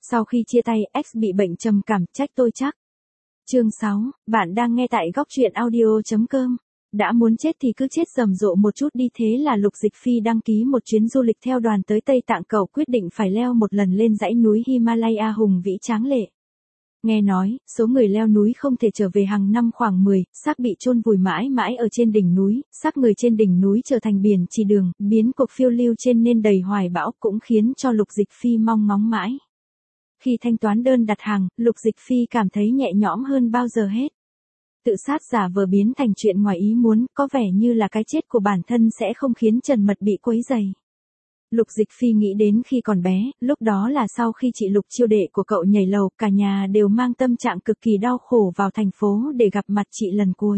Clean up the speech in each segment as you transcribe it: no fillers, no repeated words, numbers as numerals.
Sau khi chia tay, X bị bệnh trầm cảm, trách tôi chắc. Chương 6, bạn đang nghe tại góc truyện audio.com. Đã muốn chết thì cứ chết rầm rộ một chút đi, thế là Lục Dịch Phi đăng ký một chuyến du lịch theo đoàn tới Tây Tạng. Cậu quyết định phải leo một lần lên dãy núi Himalaya hùng vĩ tráng lệ. Nghe nói, số người leo núi không thể trở về hàng năm khoảng 10, xác bị chôn vùi mãi mãi ở trên đỉnh núi, xác người trên đỉnh núi trở thành biển chỉ đường, biến cuộc phiêu lưu trên nên đầy hoài bão, cũng khiến cho Lục Dịch Phi mong ngóng mãi. Khi thanh toán đơn đặt hàng, Lục Dịch Phi cảm thấy nhẹ nhõm hơn bao giờ hết. Tự sát giả vờ biến thành chuyện ngoài ý muốn, có vẻ như là cái chết của bản thân sẽ không khiến Trần Mật bị quấy rầy. Lục Dịch Phi nghĩ đến khi còn bé, lúc đó là sau khi chị Lục chiêu đệ của cậu nhảy lầu, cả nhà đều mang tâm trạng cực kỳ đau khổ vào thành phố để gặp mặt chị lần cuối.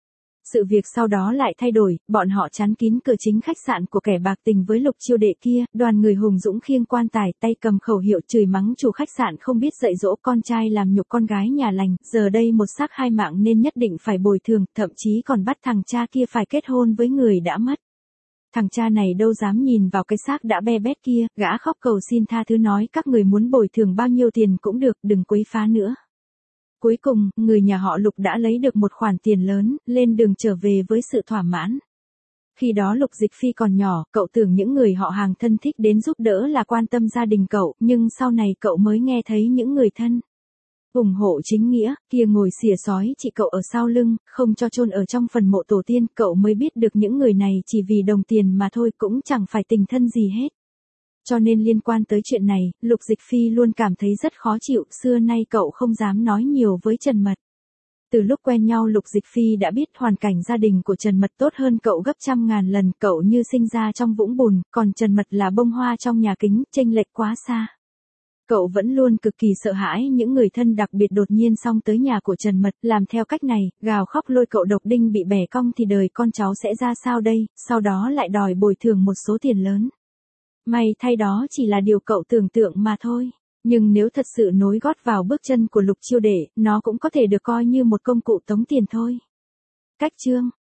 Sự việc sau đó lại thay đổi, bọn họ chắn kín cửa chính khách sạn của kẻ bạc tình với Lục chiêu đệ kia, đoàn người hùng dũng khiêng quan tài, tay cầm khẩu hiệu chửi mắng chủ khách sạn không biết dạy dỗ con trai, làm nhục con gái nhà lành, giờ đây một xác hai mạng nên nhất định phải bồi thường, thậm chí còn bắt thằng cha kia phải kết hôn với người đã mất. Thằng cha này đâu dám nhìn vào cái xác đã be bét kia, gã khóc cầu xin tha thứ nói các người muốn bồi thường bao nhiêu tiền cũng được, đừng quấy phá nữa. Cuối cùng, người nhà họ Lục đã lấy được một khoản tiền lớn, lên đường trở về với sự thỏa mãn. Khi đó Lục Dịch Phi còn nhỏ, cậu tưởng những người họ hàng thân thích đến giúp đỡ là quan tâm gia đình cậu, nhưng sau này cậu mới nghe thấy những người thân ủng hộ chính nghĩa kia ngồi xỉa sói chị cậu ở sau lưng, không cho chôn ở trong phần mộ tổ tiên, cậu mới biết được những người này chỉ vì đồng tiền mà thôi, cũng chẳng phải tình thân gì hết. Cho nên liên quan tới chuyện này, Lục Dịch Phi luôn cảm thấy rất khó chịu, xưa nay cậu không dám nói nhiều với Trần Mật. Từ lúc quen nhau Lục Dịch Phi đã biết hoàn cảnh gia đình của Trần Mật tốt hơn cậu gấp trăm ngàn lần, cậu như sinh ra trong vũng bùn, còn Trần Mật là bông hoa trong nhà kính, chênh lệch quá xa. Cậu vẫn luôn cực kỳ sợ hãi những người thân đặc biệt đột nhiên xông tới nhà của Trần Mật, làm theo cách này, gào khóc lôi cậu độc đinh bị bẻ cong thì đời con cháu sẽ ra sao đây, sau đó lại đòi bồi thường một số tiền lớn. May thay đó chỉ là điều cậu tưởng tượng mà thôi. Nhưng nếu thật sự nối gót vào bước chân của Lục chiêu đệ, nó cũng có thể được coi như một công cụ tống tiền thôi. Cách chương,